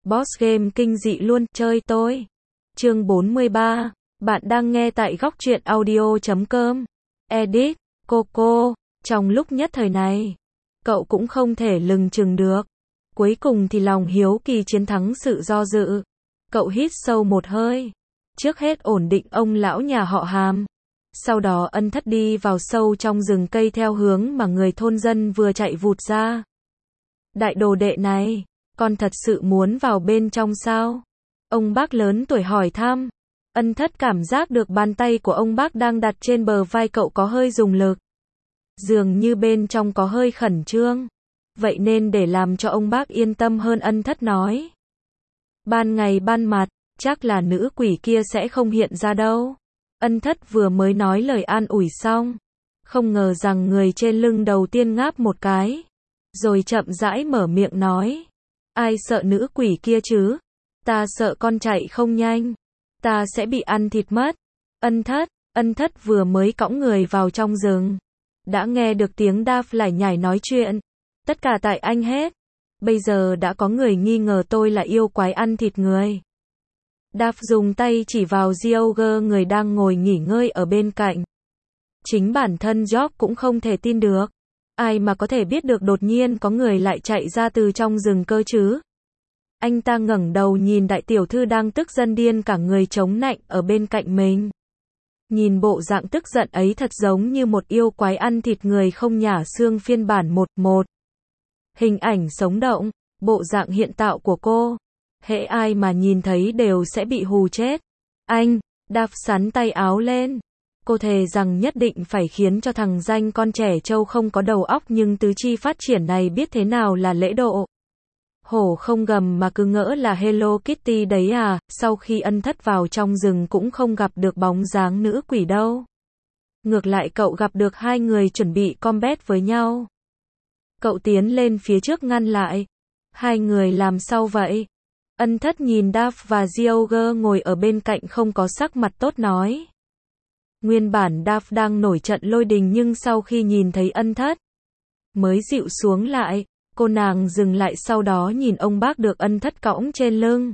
Boss game kinh dị luôn, chơi tôi. Chương 43. Bạn đang nghe tại góc truyện audio.com. Edit, Coco. Trong lúc nhất thời này, cậu cũng không thể lừng chừng được. Cuối cùng thì lòng hiếu kỳ chiến thắng sự do dự. Cậu hít sâu một hơi. Trước hết ổn định ông lão nhà họ Hàm. Sau đó ân thất đi vào sâu trong rừng cây theo hướng mà người thôn dân vừa chạy vụt ra. Đại đồ đệ này, con thật sự muốn vào bên trong sao? Ông bác lớn tuổi hỏi thăm. Ân thất cảm giác được bàn tay của ông bác đang đặt trên bờ vai cậu có hơi dùng lực. Dường như bên trong có hơi khẩn trương. Vậy nên để làm cho ông bác yên tâm hơn, ân thất nói. Ban ngày ban mặt, chắc là nữ quỷ kia sẽ không hiện ra đâu. Ân thất vừa mới nói lời an ủi xong. Không ngờ rằng người trên lưng đầu tiên ngáp một cái. Rồi chậm rãi mở miệng nói. Ai sợ nữ quỷ kia chứ? Ta sợ con chạy không nhanh. Ta sẽ bị ăn thịt mất. Ân thất vừa mới cõng người vào trong rừng. Đã nghe được tiếng Daf lải nhải nói chuyện. Tất cả tại anh hết. Bây giờ đã có người nghi ngờ tôi là yêu quái ăn thịt người. Daf dùng tay chỉ vào George, người đang ngồi nghỉ ngơi ở bên cạnh. Chính bản thân George cũng không thể tin được. Ai mà có thể biết được đột nhiên có người lại chạy ra từ trong rừng cơ chứ? Anh ta ngẩng đầu nhìn đại tiểu thư đang tức giận điên cả người chống nạnh ở bên cạnh mình. Nhìn bộ dạng tức giận ấy thật giống như một yêu quái ăn thịt người không nhả xương phiên bản 1:1. Hình ảnh sống động, bộ dạng hiện tạo của cô. Hễ ai mà nhìn thấy đều sẽ bị hù chết. Anh, Daf sắn tay áo lên. Cô thề rằng nhất định phải khiến cho thằng danh con trẻ trâu không có đầu óc nhưng tứ chi phát triển này biết thế nào là lễ độ. Hổ không gầm mà cứ ngỡ là Hello Kitty đấy à. Sau khi ân thất vào trong rừng cũng không gặp được bóng dáng nữ quỷ đâu. Ngược lại cậu gặp được hai người chuẩn bị combat với nhau. Cậu tiến lên phía trước ngăn lại. Hai người làm sao vậy? Ân thất nhìn Daf và George ngồi ở bên cạnh không có sắc mặt tốt nói. Nguyên bản Daf đang nổi trận lôi đình nhưng sau khi nhìn thấy ân thất mới dịu xuống lại. Cô nàng dừng lại sau đó nhìn ông bác được ân thất cõng trên lưng.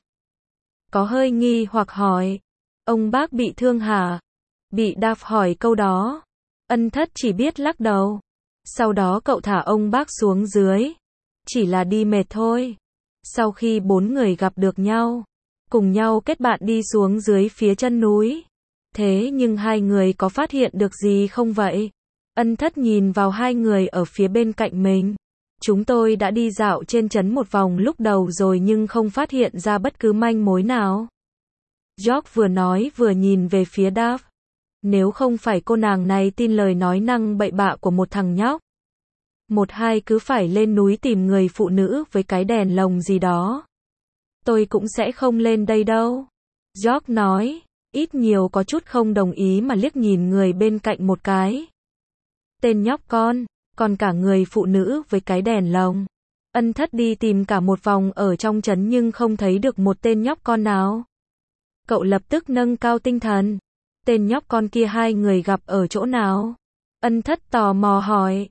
Có hơi nghi hoặc hỏi. Ông bác bị thương hả? Bị Daf hỏi câu đó. Ân thất chỉ biết lắc đầu. Sau đó cậu thả ông bác xuống dưới. Chỉ là đi mệt thôi. Sau khi bốn người gặp được nhau, cùng nhau kết bạn đi xuống dưới phía chân núi. Thế nhưng hai người có phát hiện được gì không vậy? Ân thất nhìn vào hai người ở phía bên cạnh mình. Chúng tôi đã đi dạo trên trấn một vòng lúc đầu rồi nhưng không phát hiện ra bất cứ manh mối nào. George vừa nói vừa nhìn về phía Daf. Nếu không phải cô nàng này tin lời nói năng bậy bạ của một thằng nhóc. Một hai cứ phải lên núi tìm người phụ nữ với cái đèn lồng gì đó. Tôi cũng sẽ không lên đây đâu. George nói, ít nhiều có chút không đồng ý mà liếc nhìn người bên cạnh một cái. Tên nhóc con, còn cả người phụ nữ với cái đèn lồng. Ân thất đi tìm cả một vòng ở trong trấn nhưng không thấy được một tên nhóc con nào. Cậu lập tức nâng cao tinh thần. Tên nhóc con kia hai người gặp ở chỗ nào? Ân thất tò mò hỏi.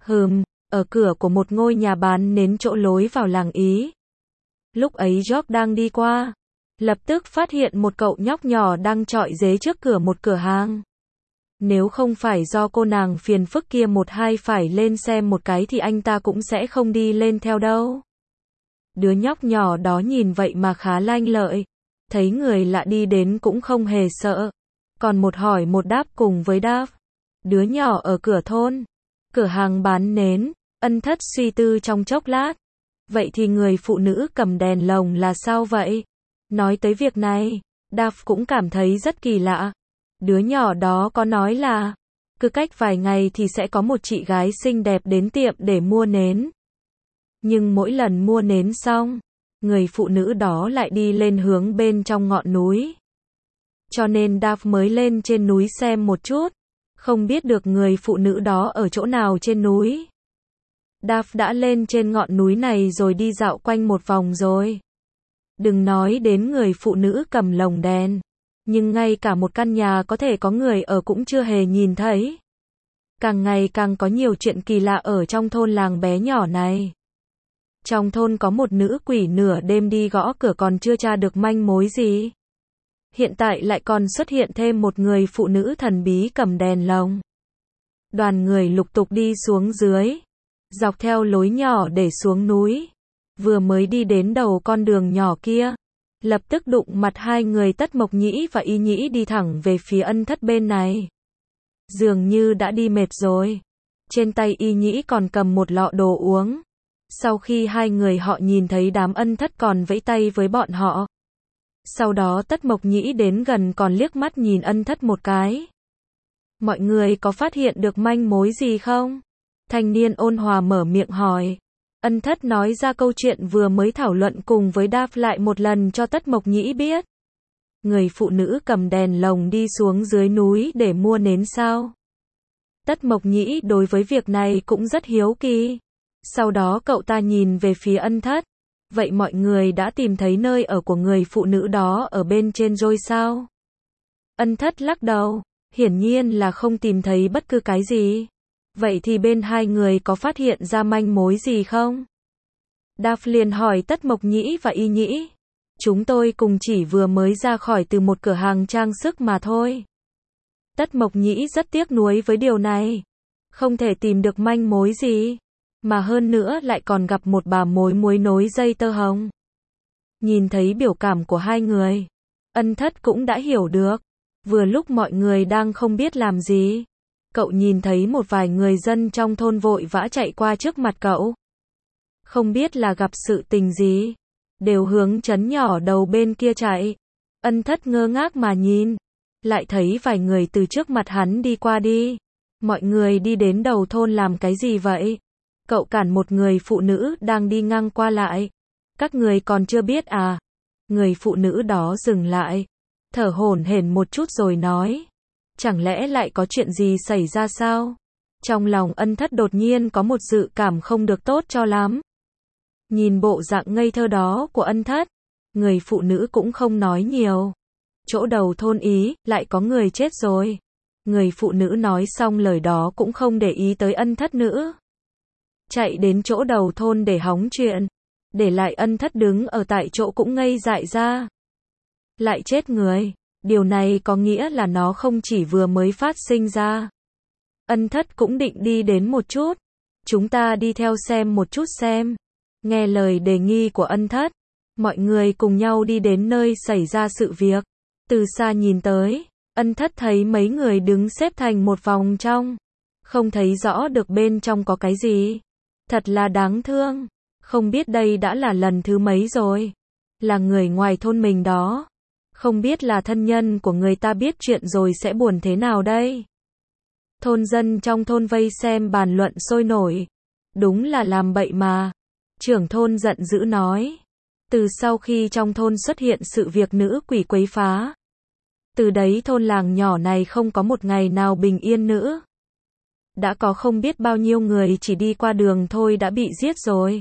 Ở cửa của một ngôi nhà bán nến chỗ lối vào làng Ý. Lúc ấy George đang đi qua. Lập tức phát hiện một cậu nhóc nhỏ đang trọi dế trước cửa một cửa hàng. Nếu không phải do cô nàng phiền phức kia một hai phải lên xem một cái thì anh ta cũng sẽ không đi lên theo đâu. Đứa nhóc nhỏ đó nhìn vậy mà khá lanh lợi. Thấy người lạ đi đến cũng không hề sợ. Còn một hỏi một đáp cùng với Daf. Đứa nhỏ ở cửa thôn. Cửa hàng bán nến. Ân thất suy tư trong chốc lát. Vậy thì người phụ nữ cầm đèn lồng là sao vậy? Nói tới việc này, Daf cũng cảm thấy rất kỳ lạ. Đứa nhỏ đó có nói là cứ cách vài ngày thì sẽ có một chị gái xinh đẹp đến tiệm để mua nến. Nhưng mỗi lần mua nến xong, người phụ nữ đó lại đi lên hướng bên trong ngọn núi. Cho nên Daf mới lên trên núi xem một chút. Không biết được người phụ nữ đó ở chỗ nào trên núi. Daf đã lên trên ngọn núi này rồi đi dạo quanh một vòng rồi. Đừng nói đến người phụ nữ cầm lồng đèn. Nhưng ngay cả một căn nhà có thể có người ở cũng chưa hề nhìn thấy. Càng ngày càng có nhiều chuyện kỳ lạ ở trong thôn làng bé nhỏ này. Trong thôn có một nữ quỷ nửa đêm đi gõ cửa còn chưa tra được manh mối gì. Hiện tại lại còn xuất hiện thêm một người phụ nữ thần bí cầm đèn lồng. Đoàn người lục tục đi xuống dưới, dọc theo lối nhỏ để xuống núi. Vừa mới đi đến đầu con đường nhỏ kia, lập tức đụng mặt hai người Tất Mộc Nhĩ và Y Nhĩ đi thẳng về phía Ân Thất bên này. Dường như đã đi mệt rồi. Trên tay Y Nhĩ còn cầm một lọ đồ uống. Sau khi hai người họ nhìn thấy đám Ân Thất còn vẫy tay với bọn họ. Sau đó Tất Mộc Nhĩ đến gần còn liếc mắt nhìn Ân Thất một cái. Mọi người có phát hiện được manh mối gì không? Thanh niên ôn hòa mở miệng hỏi. Ân Thất nói ra câu chuyện vừa mới thảo luận cùng với Đaf lại một lần cho Tất Mộc Nhĩ biết. Người phụ nữ cầm đèn lồng đi xuống dưới núi để mua nến sao? Tất Mộc Nhĩ đối với việc này cũng rất hiếu kỳ. Sau đó cậu ta nhìn về phía Ân Thất. Vậy mọi người đã tìm thấy nơi ở của người phụ nữ đó ở bên trên rồi sao? Ân Thất lắc đầu. Hiển nhiên là không tìm thấy bất cứ cái gì. Vậy thì bên hai người có phát hiện ra manh mối gì không? Đaf liền hỏi Tất Mộc Nhĩ và Y Nhĩ. Chúng tôi cùng chỉ vừa mới ra khỏi từ một cửa hàng trang sức mà thôi. Tất Mộc Nhĩ rất tiếc nuối với điều này. Không thể tìm được manh mối gì. Mà hơn nữa lại còn gặp một bà mối muối nối dây tơ hồng. Nhìn thấy biểu cảm của hai người, Ân Thất cũng đã hiểu được. Vừa lúc mọi người đang không biết làm gì, cậu nhìn thấy một vài người dân trong thôn vội vã chạy qua trước mặt cậu. Không biết là gặp sự tình gì, đều hướng trấn nhỏ đầu bên kia chạy. Ân Thất ngơ ngác mà nhìn, lại thấy vài người từ trước mặt hắn đi qua đi. Mọi người đi đến đầu thôn làm cái gì vậy? Cậu cản một người phụ nữ đang đi ngang qua lại. Các người còn chưa biết à? Người phụ nữ đó dừng lại, thở hổn hển một chút rồi nói. Chẳng lẽ lại có chuyện gì xảy ra sao? Trong lòng Ân Thất đột nhiên có một dự cảm không được tốt cho lắm. Nhìn bộ dạng ngây thơ đó của Ân Thất, người phụ nữ cũng không nói nhiều. Chỗ đầu thôn ý, lại có người chết rồi. Người phụ nữ nói xong lời đó cũng không để ý tới Ân Thất nữa. Chạy đến chỗ đầu thôn để hóng chuyện. Để lại Ân Thất đứng ở tại chỗ cũng ngây dại ra. Lại chết người. Điều này có nghĩa là nó không chỉ vừa mới phát sinh ra. Ân Thất cũng định đi đến một chút. Chúng ta đi theo xem một chút xem. Nghe lời đề nghị của Ân Thất, mọi người cùng nhau đi đến nơi xảy ra sự việc. Từ xa nhìn tới, Ân Thất thấy mấy người đứng xếp thành một vòng trong. Không thấy rõ được bên trong có cái gì. Thật là đáng thương. Không biết đây đã là lần thứ mấy rồi. Là người ngoài thôn mình đó. Không biết là thân nhân của người ta biết chuyện rồi sẽ buồn thế nào đây. Thôn dân trong thôn vây xem bàn luận sôi nổi. Đúng là làm bậy mà. Trưởng thôn giận dữ nói. Từ sau khi trong thôn xuất hiện sự việc nữ quỷ quấy phá, từ đấy thôn làng nhỏ này không có một ngày nào bình yên nữa. Đã có không biết bao nhiêu người chỉ đi qua đường thôi đã bị giết rồi.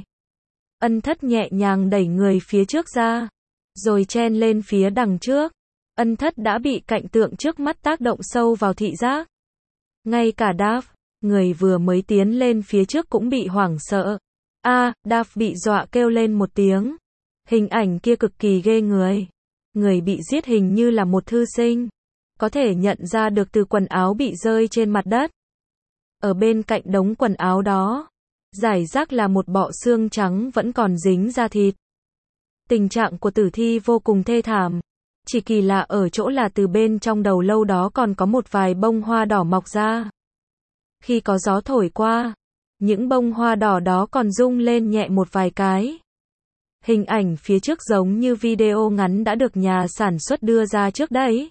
Ân Thất nhẹ nhàng đẩy người phía trước ra, rồi chen lên phía đằng trước. Ân Thất đã bị cảnh tượng trước mắt tác động sâu vào thị giác. Ngay cả Đaf, người vừa mới tiến lên phía trước cũng bị hoảng sợ. Đaf bị dọa kêu lên một tiếng. Hình ảnh kia cực kỳ ghê người. Người bị giết hình như là một thư sinh. Có thể nhận ra được từ quần áo bị rơi trên mặt đất. Ở bên cạnh đống quần áo đó, rải rác là một bọ xương trắng vẫn còn dính da thịt. Tình trạng của tử thi vô cùng thê thảm. Chỉ kỳ lạ ở chỗ là từ bên trong đầu lâu đó còn có một vài bông hoa đỏ mọc ra. Khi có gió thổi qua, những bông hoa đỏ đó còn rung lên nhẹ một vài cái. Hình ảnh phía trước giống như video ngắn đã được nhà sản xuất đưa ra trước đấy.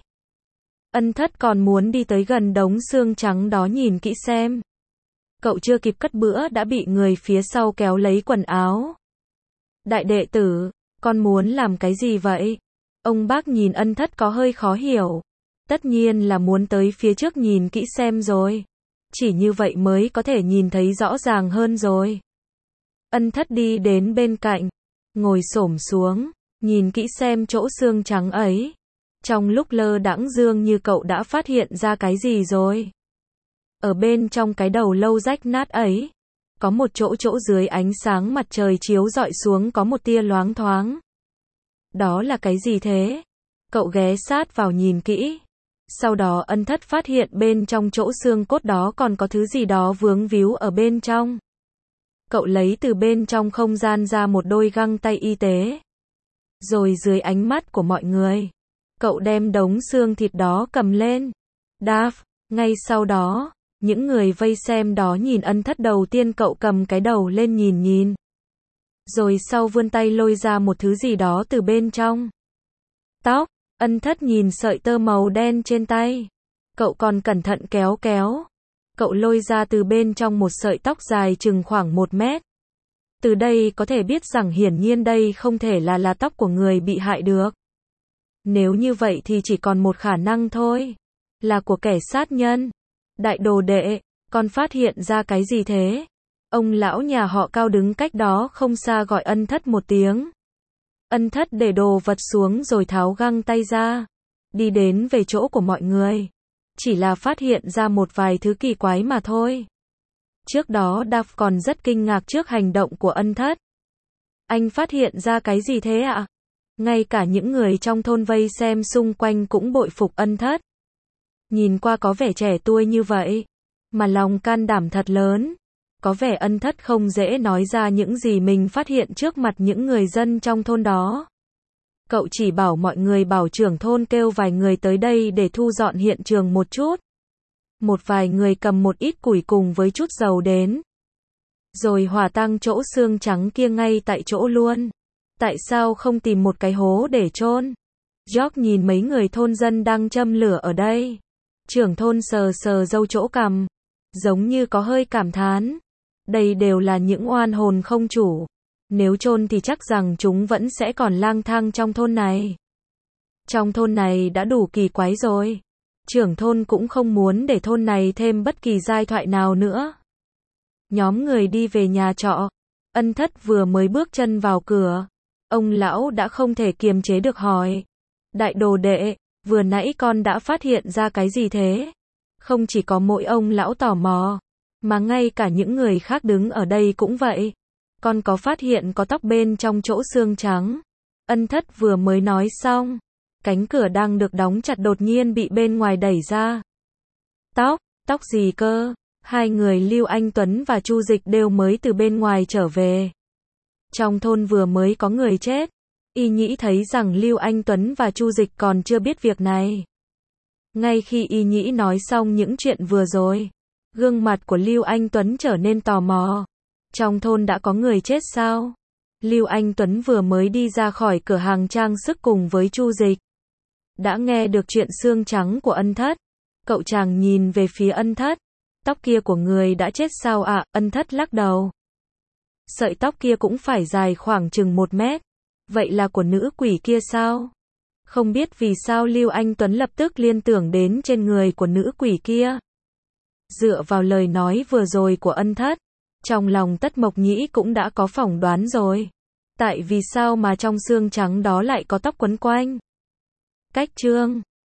Ân Thất còn muốn đi tới gần đống xương trắng đó nhìn kỹ xem. Cậu chưa kịp cất bữa đã bị người phía sau kéo lấy quần áo. Đại đệ tử, con muốn làm cái gì vậy? Ông bác nhìn Ân Thất có hơi khó hiểu. Tất nhiên là muốn tới phía trước nhìn kỹ xem rồi. Chỉ như vậy mới có thể nhìn thấy rõ ràng hơn rồi. Ân Thất đi đến bên cạnh, ngồi xổm xuống, nhìn kỹ xem chỗ xương trắng ấy. Trong lúc lơ đãng dường như cậu đã phát hiện ra cái gì rồi. Ở bên trong cái đầu lâu rách nát ấy, Có một chỗ dưới ánh sáng mặt trời chiếu rọi xuống có một tia loáng thoáng. Đó là cái gì thế? Cậu ghé sát vào nhìn kỹ. Sau đó Ân Thất phát hiện bên trong chỗ xương cốt đó còn có thứ gì đó vướng víu ở bên trong. Cậu lấy từ bên trong không gian ra một đôi găng tay y tế. Rồi dưới ánh mắt của mọi người, cậu đem đống xương thịt đó cầm lên. Đáp, ngay sau đó, những người vây xem đó nhìn Ân Thất đầu tiên cậu cầm cái đầu lên nhìn. Rồi sau vươn tay lôi ra một thứ gì đó từ bên trong. Tóc, Ân Thất nhìn sợi tơ màu đen trên tay. Cậu còn cẩn thận kéo. Cậu lôi ra từ bên trong một sợi tóc dài chừng khoảng 1 mét. Từ đây có thể biết rằng hiển nhiên đây không thể là tóc của người bị hại được. Nếu như vậy thì chỉ còn một khả năng thôi. Là của kẻ sát nhân. Đại đồ đệ, con phát hiện ra cái gì thế? Ông lão nhà họ Cao đứng cách đó không xa gọi Ân Thất một tiếng. Ân Thất để đồ vật xuống rồi tháo găng tay ra. Đi đến về chỗ của mọi người. Chỉ là phát hiện ra một vài thứ kỳ quái mà thôi. Trước đó Duff còn rất kinh ngạc trước hành động của Ân Thất. Anh phát hiện ra cái gì thế ạ? Ngay cả những người trong thôn vây xem xung quanh cũng bội phục Ân Thất. Nhìn qua có vẻ trẻ tuổi như vậy, mà lòng can đảm thật lớn. Có vẻ Ân Thất không dễ nói ra những gì mình phát hiện trước mặt những người dân trong thôn đó. Cậu chỉ bảo mọi người bảo trưởng thôn kêu vài người tới đây để thu dọn hiện trường một chút. Một vài người cầm một ít củi cùng với chút dầu đến. Rồi hỏa tang chỗ xương trắng kia ngay tại chỗ luôn. Tại sao không tìm một cái hố để chôn? George nhìn mấy người thôn dân đang châm lửa ở đây. Trưởng thôn sờ râu chỗ cằm, giống như có hơi cảm thán. Đây đều là những oan hồn không chủ. Nếu chôn thì chắc rằng chúng vẫn sẽ còn lang thang trong thôn này. Trong thôn này đã đủ kỳ quái rồi. Trưởng thôn cũng không muốn để thôn này thêm bất kỳ giai thoại nào nữa. Nhóm người đi về nhà trọ. Ân Thất vừa mới bước chân vào cửa. Ông lão đã không thể kiềm chế được hỏi. Đại đồ đệ, vừa nãy con đã phát hiện ra cái gì thế? Không chỉ có mỗi ông lão tò mò, mà ngay cả những người khác đứng ở đây cũng vậy. Con có phát hiện có tóc bên trong chỗ xương trắng. Ân Thất vừa mới nói xong. Cánh cửa đang được đóng chặt đột nhiên bị bên ngoài đẩy ra. Tóc gì cơ? Hai người Lưu Anh Tuấn và Chu Dịch đều mới từ bên ngoài trở về. Trong thôn vừa mới có người chết. Y Nhĩ thấy rằng Lưu Anh Tuấn và Chu Dịch còn chưa biết việc này. Ngay khi Y Nhĩ nói xong những chuyện vừa rồi, gương mặt của Lưu Anh Tuấn trở nên tò mò. Trong thôn đã có người chết sao? Lưu Anh Tuấn vừa mới đi ra khỏi cửa hàng trang sức cùng với Chu Dịch. Đã nghe được chuyện xương trắng của Ân Thất. Cậu chàng nhìn về phía Ân Thất. Tóc kia của người đã chết sao ạ? Ân Thất lắc đầu. Sợi tóc kia cũng phải dài khoảng chừng 1 mét. Vậy là của nữ quỷ kia sao? Không biết vì sao Lưu Anh Tuấn lập tức liên tưởng đến trên người của nữ quỷ kia. Dựa vào lời nói vừa rồi của Ân Thất, trong lòng Tất Mộc Nhĩ cũng đã có phỏng đoán rồi. Tại vì sao mà trong xương trắng đó lại có tóc quấn quanh? Cách chương